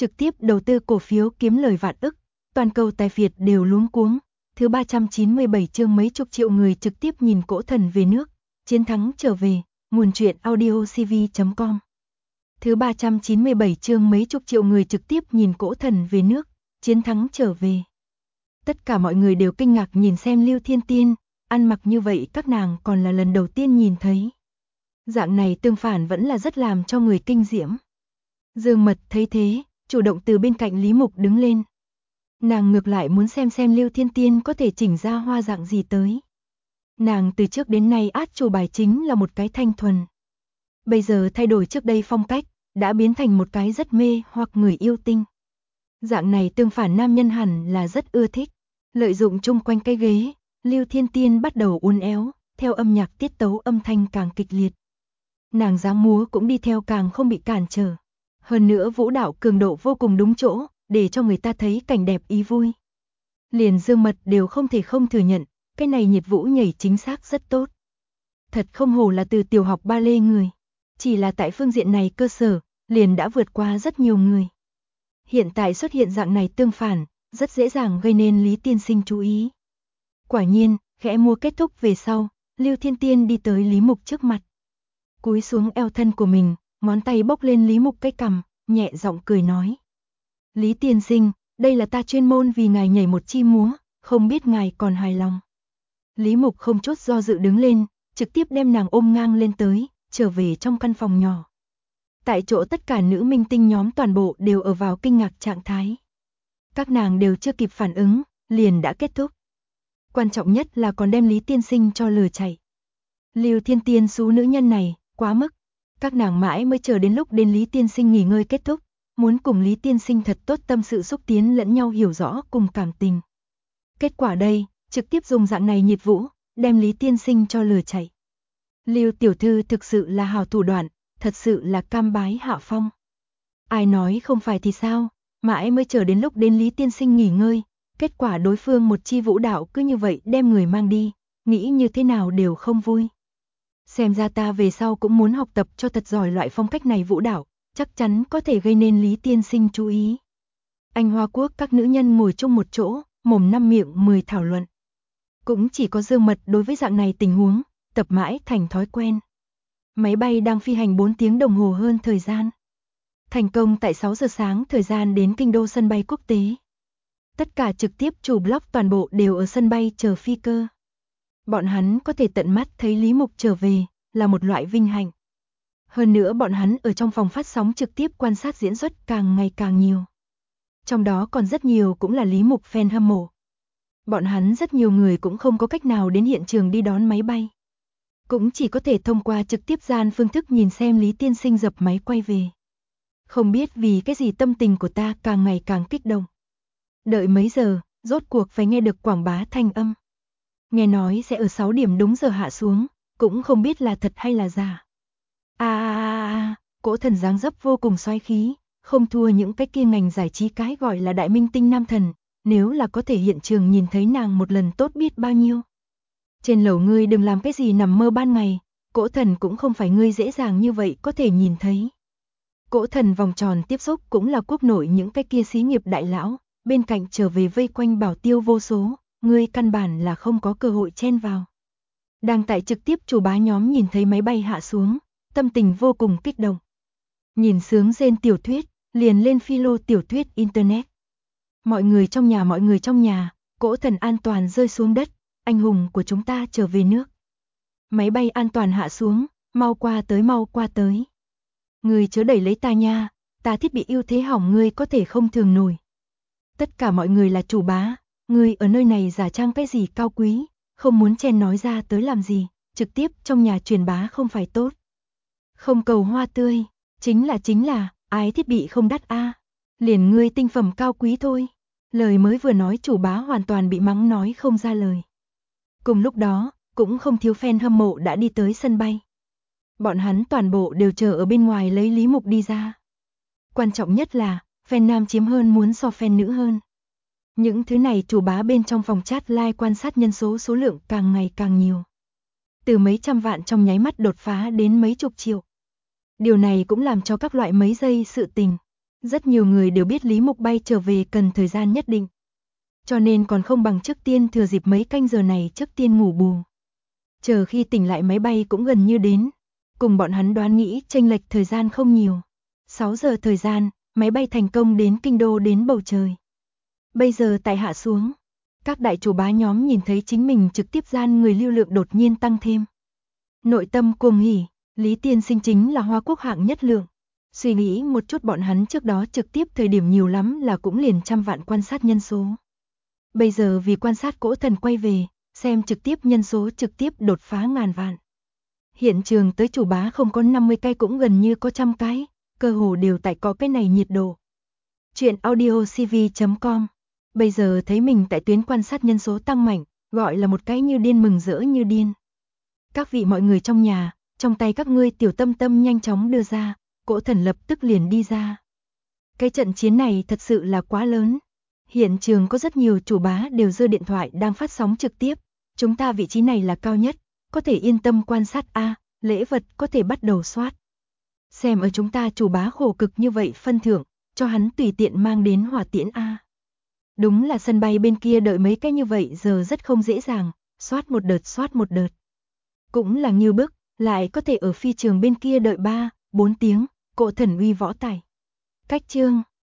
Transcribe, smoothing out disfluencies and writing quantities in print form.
trực tiếp đầu tư cổ phiếu kiếm lời vạn ức, toàn cầu tài phiệt đều luống cuống. Thứ 397 chương mấy chục triệu người trực tiếp nhìn cỗ thần về nước, chiến thắng trở về, nguồn truyện audiocv.com. Thứ 397 chương mấy chục triệu người trực tiếp nhìn cỗ thần về nước, chiến thắng trở về. Tất cả mọi người đều kinh ngạc nhìn xem Lưu Thiên Tiên, ăn mặc như vậy các nàng còn là lần đầu tiên nhìn thấy. Dạng này tương phản vẫn là rất làm cho người kinh diễm. Dương Mật thấy thế, chủ động từ bên cạnh Lý Mục đứng lên. Nàng ngược lại muốn xem Lưu Thiên Tiên có thể chỉnh ra hoa dạng gì tới. Nàng từ trước đến nay át chủ bài chính là một cái thanh thuần. Bây giờ thay đổi trước đây phong cách, đã biến thành một cái rất mê hoặc người yêu tinh. Dạng này tương phản nam nhân hẳn là rất ưa thích. Lợi dụng chung quanh cái ghế, Lưu Thiên Tiên bắt đầu uốn éo, theo âm nhạc tiết tấu âm thanh càng kịch liệt. Nàng dáng múa cũng đi theo càng không bị cản trở. Hơn nữa vũ đạo cường độ vô cùng đúng chỗ, để cho người ta thấy cảnh đẹp ý vui. Liền Dương Mật đều không thể không thừa nhận, cái này nhiệt vũ nhảy chính xác rất tốt. Thật không hổ là từ tiểu học ba lê người. Chỉ là tại phương diện này cơ sở, liền đã vượt qua rất nhiều người. Hiện tại xuất hiện dạng này tương phản, rất dễ dàng gây nên Lý Tiên Sinh chú ý. Quả nhiên, khẽ mua kết thúc về sau, Lưu Thiên Tiên đi tới Lý Mục trước mặt. Cúi xuống eo thân của mình, ngón tay bốc lên Lý Mục cái cằm, nhẹ giọng cười nói. Lý Tiên Sinh, đây là ta chuyên môn vì ngài nhảy một chi múa, không biết ngài còn hài lòng. Lý Mục không chút do dự đứng lên, trực tiếp đem nàng ôm ngang lên tới, trở về trong căn phòng nhỏ. Tại chỗ tất cả nữ minh tinh nhóm toàn bộ đều ở vào kinh ngạc trạng thái. Các nàng đều chưa kịp phản ứng, liền đã kết thúc. Quan trọng nhất là còn đem Lý Tiên Sinh cho lừa chạy. Lưu Thiên Tiên xú nữ nhân này, quá mức. Các nàng mãi mới chờ đến lúc đến Lý Tiên Sinh nghỉ ngơi kết thúc, muốn cùng Lý Tiên Sinh thật tốt tâm sự xúc tiến lẫn nhau hiểu rõ cùng cảm tình. Kết quả đây, trực tiếp dùng dạng này nhiệt vũ, đem Lý Tiên Sinh cho lừa chạy. Lưu tiểu thư thực sự là hào thủ đoạn, thật sự là cam bái hạ phong. Ai nói không phải thì sao, mãi mới chờ đến lúc đến Lý Tiên Sinh nghỉ ngơi, kết quả đối phương một chi vũ đạo cứ như vậy đem người mang đi, nghĩ như thế nào đều không vui. Xem ra ta về sau cũng muốn học tập cho thật giỏi loại phong cách này vũ đạo, chắc chắn có thể gây nên Lý Tiên Sinh chú ý. Anh Hoa Quốc các nữ nhân ngồi chung một chỗ, mồm năm miệng 10 thảo luận. Cũng chỉ có Dương Mật đối với dạng này tình huống, tập mãi thành thói quen. Máy bay đang phi hành 4 tiếng đồng hồ hơn thời gian. Thành công tại 6 giờ sáng thời gian đến kinh đô sân bay quốc tế. Tất cả trực tiếp chủ blog toàn bộ đều ở sân bay chờ phi cơ. Bọn hắn có thể tận mắt thấy Lý Mục trở về, là một loại vinh hạnh. Hơn nữa bọn hắn ở trong phòng phát sóng trực tiếp quan sát diễn xuất càng ngày càng nhiều. Trong đó còn rất nhiều cũng là Lý Mục fan hâm mộ. Bọn hắn rất nhiều người cũng không có cách nào đến hiện trường đi đón máy bay. Cũng chỉ có thể thông qua trực tiếp gian phương thức nhìn xem Lý Tiên Sinh dập máy quay về. Không biết vì cái gì tâm tình của ta càng ngày càng kích động. Đợi mấy giờ, rốt cuộc phải nghe được quảng bá thanh âm. Nghe nói sẽ ở 6 điểm đúng giờ hạ xuống, cũng không biết là thật hay là giả. Cỗ thần dáng dấp vô cùng xoáy khí, không thua những cái kia ngành giải trí cái gọi là đại minh tinh nam thần, nếu là có thể hiện trường nhìn thấy nàng một lần tốt biết bao nhiêu. Trên lầu ngươi đừng làm cái gì nằm mơ ban ngày, cỗ thần cũng không phải ngươi dễ dàng như vậy có thể nhìn thấy. Cỗ thần vòng tròn tiếp xúc cũng là quốc nội những cái kia xí nghiệp đại lão, bên cạnh trở về vây quanh bảo tiêu vô số, ngươi căn bản là không có cơ hội chen vào. Đang tại trực tiếp chủ bá nhóm nhìn thấy máy bay hạ xuống, tâm tình vô cùng kích động. Nhìn sướng rên tiểu thuyết, liền lên philo tiểu thuyết internet. Mọi người trong nhà, cỗ thần an toàn rơi xuống đất, anh hùng của chúng ta trở về nước. Máy bay an toàn hạ xuống, mau qua tới. Người chớ đẩy lấy ta nha, ta thiết bị ưu thế hỏng ngươi có thể không thường nổi. Tất cả mọi người là chủ bá, ngươi ở nơi này giả trang cái gì cao quý, không muốn chen nói ra tới làm gì, trực tiếp trong nhà truyền bá không phải tốt. Không cầu hoa tươi, chính là, ai thiết bị không đắt a, liền ngươi tinh phẩm cao quý thôi. Lời mới vừa nói chủ bá hoàn toàn bị mắng nói không ra lời. Cùng lúc đó, cũng không thiếu fan hâm mộ đã đi tới sân bay. Bọn hắn toàn bộ đều chờ ở bên ngoài lấy Lý Mục đi ra. Quan trọng nhất là, fan nam chiếm hơn muốn so fan nữ hơn. Những thứ này chủ bá bên trong phòng chat live quan sát nhân số số lượng càng ngày càng nhiều. Từ mấy trăm vạn trong nháy mắt đột phá đến mấy chục triệu. Điều này cũng làm cho các loại mấy giây sự tình. Rất nhiều người đều biết Lý Mục bay trở về cần thời gian nhất định. Cho nên còn không bằng trước tiên thừa dịp mấy canh giờ này trước tiên ngủ bù. Chờ khi tỉnh lại máy bay cũng gần như đến. Cùng bọn hắn đoán nghĩ chênh lệch thời gian không nhiều. 6 giờ thời gian, máy bay thành công đến kinh đô đến bầu trời. Bây giờ tại hạ xuống. Các đại chủ bá nhóm nhìn thấy chính mình trực tiếp gian người lưu lượng đột nhiên tăng thêm. Nội tâm cuồng hỉ, Lý tiên sinh chính là Hoa Quốc hạng nhất lượng. Suy nghĩ một chút bọn hắn trước đó trực tiếp thời điểm nhiều lắm là cũng liền trăm vạn quan sát nhân số. Bây giờ vì quan sát cỗ thần quay về, xem trực tiếp nhân số trực tiếp đột phá ngàn vạn. Hiện trường tới chủ bá không có 50 cái cũng gần như có 100 cái, cơ hồ đều tại có cái này nhiệt độ. Chuyện audiocv.com. Bây giờ thấy mình tại tuyến quan sát nhân số tăng mạnh, gọi là một cái như điên mừng rỡ như điên. Các vị mọi người trong nhà, trong tay các ngươi tiểu tâm tâm nhanh chóng đưa ra, cỗ thần lập tức liền đi ra. Cái trận chiến này thật sự là quá lớn. Hiện trường có rất nhiều chủ bá đều giơ điện thoại đang phát sóng trực tiếp. Chúng ta vị trí này là cao nhất, có thể yên tâm quan sát a, lễ vật có thể bắt đầu soát. Xem ở chúng ta chủ bá khổ cực như vậy phân thưởng, cho hắn tùy tiện mang đến hỏa tiễn a. Đúng là sân bay bên kia đợi mấy cái như vậy giờ rất không dễ dàng, soát một đợt. Cũng là như bức, lại có thể ở phi trường bên kia đợi 3, 4 tiếng, cỗ thần uy võ tài. Cách chương